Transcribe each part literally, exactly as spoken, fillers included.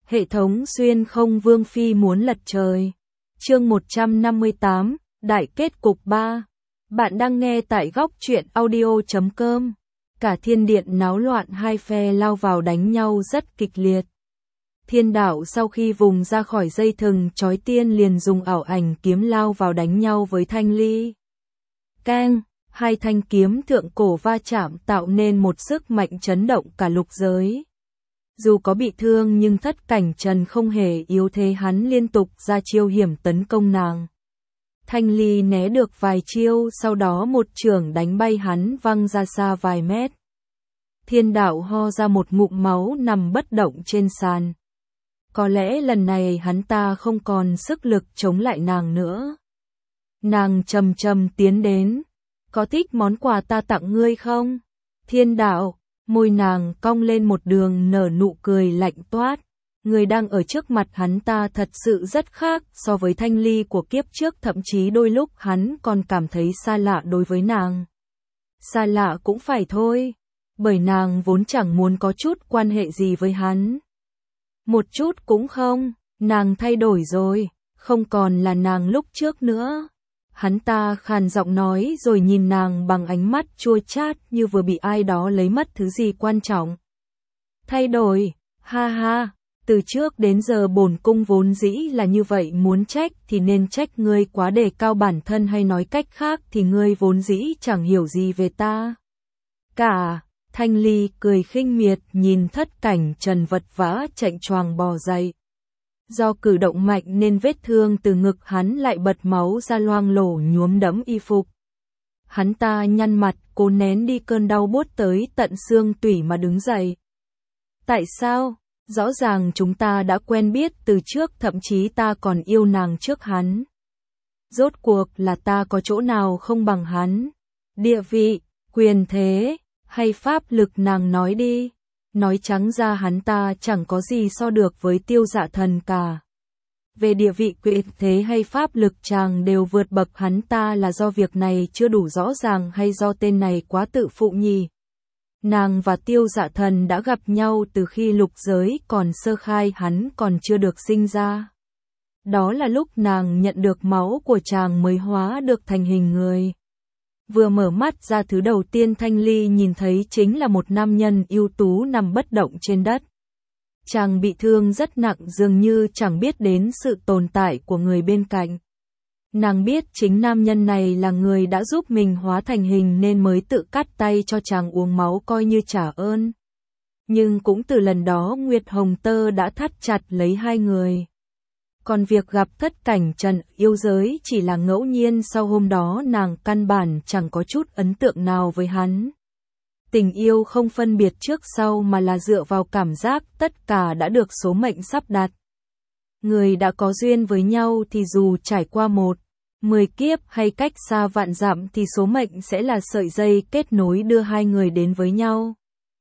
Hệ thống xuyên không vương phi muốn lật trời. Chương một trăm năm mươi tám, Đại kết cục ba. Bạn đang nghe tại góc truyện audio chấm com. Cả thiên điện náo loạn, hai phe lao vào đánh nhau rất kịch liệt. Thiên đạo sau khi vùng ra khỏi dây thừng chói tiên liền dùng ảo ảnh kiếm lao vào đánh nhau với Thanh Ly. Keng, hai thanh kiếm thượng cổ va chạm tạo nên một sức mạnh chấn động cả lục giới. Dù có bị thương nhưng Thất Cảnh Trần không hề yếu thế, hắn liên tục ra chiêu hiểm tấn công nàng. Thanh Ly né được vài chiêu, sau đó một chưởng đánh bay hắn văng ra xa vài mét. Thiên đạo ho ra một ngụm máu nằm bất động trên sàn. Có lẽ lần này hắn ta không còn sức lực chống lại nàng nữa. Nàng chậm chậm tiến đến. Có thích món quà ta tặng ngươi không? Thiên đạo, môi nàng cong lên một đường nở nụ cười lạnh toát. Người đang ở trước mặt hắn ta thật sự rất khác so với Thanh Ly của kiếp trước, thậm chí đôi lúc hắn còn cảm thấy xa lạ đối với nàng. Xa lạ cũng phải thôi, bởi nàng vốn chẳng muốn có chút quan hệ gì với hắn. Một chút cũng không, nàng thay đổi rồi, không còn là nàng lúc trước nữa. Hắn ta khàn giọng nói rồi nhìn nàng bằng ánh mắt chua chát như vừa bị ai đó lấy mất thứ gì quan trọng. Thay đổi, ha ha, từ trước đến giờ bổn cung vốn dĩ là như vậy, muốn trách thì nên trách ngươi quá đề cao bản thân, hay nói cách khác thì ngươi vốn dĩ chẳng hiểu gì về ta. Cả, Thanh Ly cười khinh miệt nhìn Thất Cảnh Trần vật vã chạnh choàng bò dậy. Do cử động mạnh nên vết thương từ ngực hắn lại bật máu ra loang lổ nhuốm đẫm y phục. Hắn ta nhăn mặt, cố nén đi cơn đau buốt tới tận xương tủy mà đứng dậy. Tại sao? Rõ ràng chúng ta đã quen biết từ trước, thậm chí ta còn yêu nàng trước hắn. Rốt cuộc là ta có chỗ nào không bằng hắn? Địa vị, quyền thế, hay pháp lực, nàng nói đi. Nói trắng ra hắn ta chẳng có gì so được với Tiêu Dạ Thần cả. Về địa vị, quyền thế hay pháp lực chàng đều vượt bậc hắn ta, là do việc này chưa đủ rõ ràng hay do tên này quá tự phụ nhỉ? Nàng và Tiêu Dạ Thần đã gặp nhau từ khi lục giới còn sơ khai, hắn còn chưa được sinh ra. Đó là lúc nàng nhận được máu của chàng mới hóa được thành hình người. Vừa mở mắt ra, thứ đầu tiên Thanh Ly nhìn thấy chính là một nam nhân ưu tú nằm bất động trên đất. Chàng bị thương rất nặng, dường như chẳng biết đến sự tồn tại của người bên cạnh. Nàng biết chính nam nhân này là người đã giúp mình hóa thành hình nên mới tự cắt tay cho chàng uống máu coi như trả ơn. Nhưng cũng từ lần đó Nguyệt Hồng Tơ đã thắt chặt lấy hai người. Còn việc gặp Thất Cảnh Trần yêu giới chỉ là ngẫu nhiên, sau hôm đó nàng căn bản chẳng có chút ấn tượng nào với hắn. Tình yêu không phân biệt trước sau mà là dựa vào cảm giác, tất cả đã được số mệnh sắp đặt. Người đã có duyên với nhau thì dù trải qua một, mười kiếp hay cách xa vạn dặm thì số mệnh sẽ là sợi dây kết nối đưa hai người đến với nhau.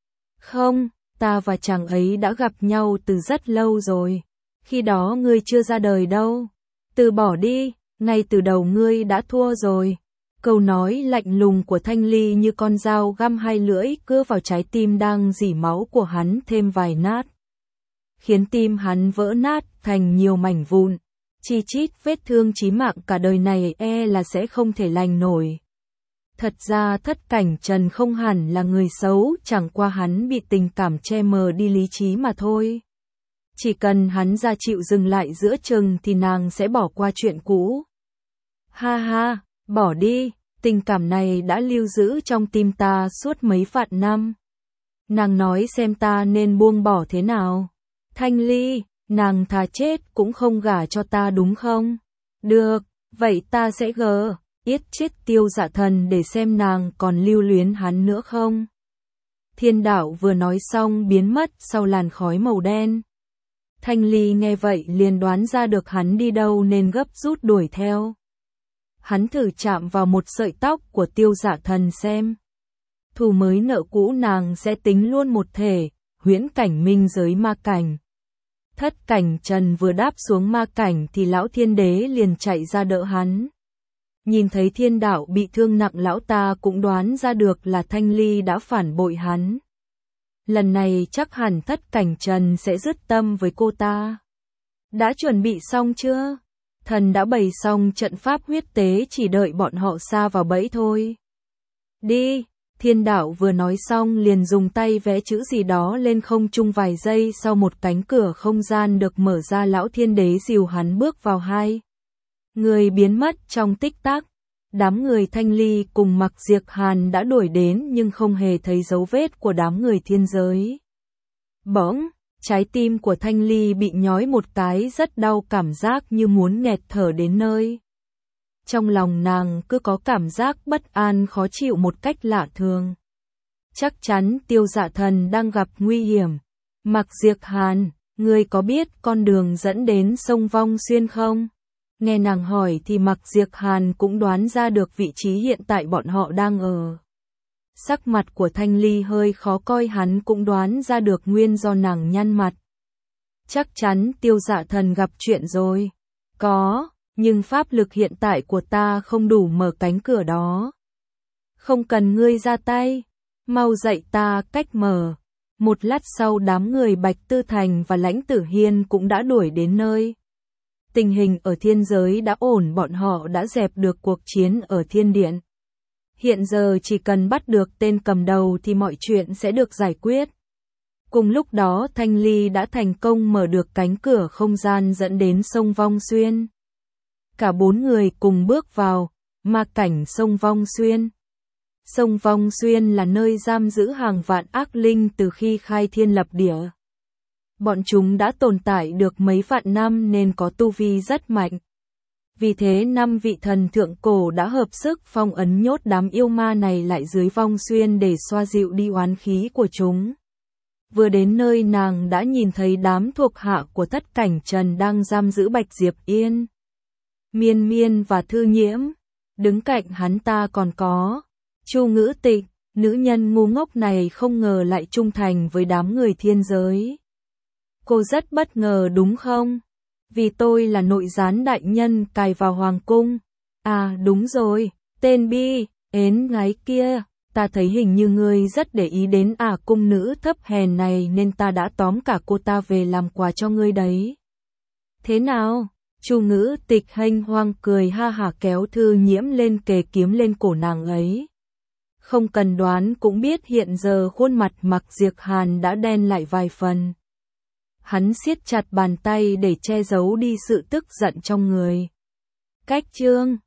Không, ta và chàng ấy đã gặp nhau từ rất lâu rồi. Khi đó ngươi chưa ra đời đâu. Từ bỏ đi, ngay từ đầu ngươi đã thua rồi. Câu nói lạnh lùng của Thanh Ly như con dao găm hai lưỡi cưa vào trái tim đang rỉ máu của hắn thêm vài nát. Khiến tim hắn vỡ nát thành nhiều mảnh vụn. Chi chít vết thương chí mạng cả đời này e là sẽ không thể lành nổi. Thật ra Thất Cảnh Trần không hẳn là người xấu, chẳng qua hắn bị tình cảm che mờ đi lý trí mà thôi. Chỉ cần hắn ra chịu dừng lại giữa chừng thì nàng sẽ bỏ qua chuyện cũ. Ha ha, bỏ đi, tình cảm này đã lưu giữ trong tim ta suốt mấy vạn năm. Nàng nói xem ta nên buông bỏ thế nào? Thanh Ly, nàng thà chết cũng không gả cho ta đúng không? Được, vậy ta sẽ gờ, yết chết Tiêu Dạ Thần để xem nàng còn lưu luyến hắn nữa không? Thiên đạo vừa nói xong biến mất sau làn khói màu đen. Thanh Ly nghe vậy liền đoán ra được hắn đi đâu nên gấp rút đuổi theo. Hắn thử chạm vào một sợi tóc của Tiêu Dạ Thần xem. Thù mới nợ cũ, nàng sẽ tính luôn một thể, huyễn cảnh minh giới ma cảnh. Thất Cảnh Trần vừa đáp xuống ma cảnh thì lão thiên đế liền chạy ra đỡ hắn. Nhìn thấy thiên đạo bị thương nặng, lão ta cũng đoán ra được là Thanh Ly đã phản bội hắn. lần này chắc hẳn Thất Cảnh Trần sẽ dứt tâm với cô ta. Đã chuẩn bị xong chưa? Thần đã bày xong trận pháp huyết tế, chỉ đợi bọn họ sa vào bẫy thôi. Đi, Thiên Đạo vừa nói xong liền dùng tay vẽ chữ gì đó lên không trung, vài giây sau một cánh cửa không gian được mở ra, Lão Thiên Đế dìu hắn bước vào, hai người biến mất trong tích tắc. Đám người Thanh Ly cùng Mặc Diệp Hàn đã đuổi đến nhưng không hề thấy dấu vết của đám người thiên giới. Bỗng, trái tim của Thanh Ly bị nhói một cái rất đau, cảm giác như muốn nghẹt thở đến nơi. Trong lòng nàng cứ có cảm giác bất an khó chịu một cách lạ thường. Chắc chắn Tiêu Dạ Thần đang gặp nguy hiểm. Mặc Diệp Hàn, ngươi có biết con đường dẫn đến sông Vong Xuyên không? Nghe nàng hỏi thì Mặc Diệp Hàn cũng đoán ra được vị trí hiện tại bọn họ đang ở. Sắc mặt của Thanh Ly hơi khó coi, hắn cũng đoán ra được nguyên do nàng nhăn mặt. Chắc chắn Tiêu Dạ Thần gặp chuyện rồi. Có, nhưng pháp lực hiện tại của ta không đủ mở cánh cửa đó. Không cần ngươi ra tay, mau dạy ta cách mở. Một lát sau đám người Bạch Tư Thành và Lãnh Tử Hiên cũng đã đuổi đến nơi. Tình hình ở thiên giới đã ổn, bọn họ đã dẹp được cuộc chiến ở thiên điện. Hiện giờ chỉ cần bắt được tên cầm đầu thì mọi chuyện sẽ được giải quyết. Cùng lúc đó Thanh Ly đã thành công mở được cánh cửa không gian dẫn đến sông Vong Xuyên. Cả bốn người cùng bước vào ma cảnh sông Vong Xuyên. Sông Vong Xuyên là nơi giam giữ hàng vạn ác linh từ khi khai thiên lập địa. Bọn chúng đã tồn tại được mấy vạn năm nên có tu vi rất mạnh. Vì thế năm vị thần thượng cổ đã hợp sức phong ấn nhốt đám yêu ma này lại dưới Vong Xuyên để xoa dịu đi oán khí của chúng. Vừa đến nơi nàng đã nhìn thấy đám thuộc hạ của Thất Cảnh Trần đang giam giữ Bạch Diệp Yên, Miên Miên và Thư Nhiễm. Đứng cạnh hắn ta còn có Chu Ngữ Tịch, nữ nhân ngu ngốc này không ngờ lại trung thành với đám người thiên giới. Cô rất bất ngờ đúng không? Vì tôi là nội gián đại nhân cài vào hoàng cung. À đúng rồi, tên Bi, ến gái kia, ta thấy hình như ngươi rất để ý đến ả cung nữ thấp hèn này nên ta đã tóm cả cô ta về làm quà cho ngươi đấy. Thế nào? Chu Ngữ Tịch hênh hoang cười ha hả kéo Thư Nhiễm lên kề kiếm lên cổ nàng ấy. Không cần đoán cũng biết hiện giờ khuôn mặt Mặc Diệp Hàn đã đen lại vài phần. Hắn siết chặt bàn tay để che giấu đi sự tức giận trong người. Cách chương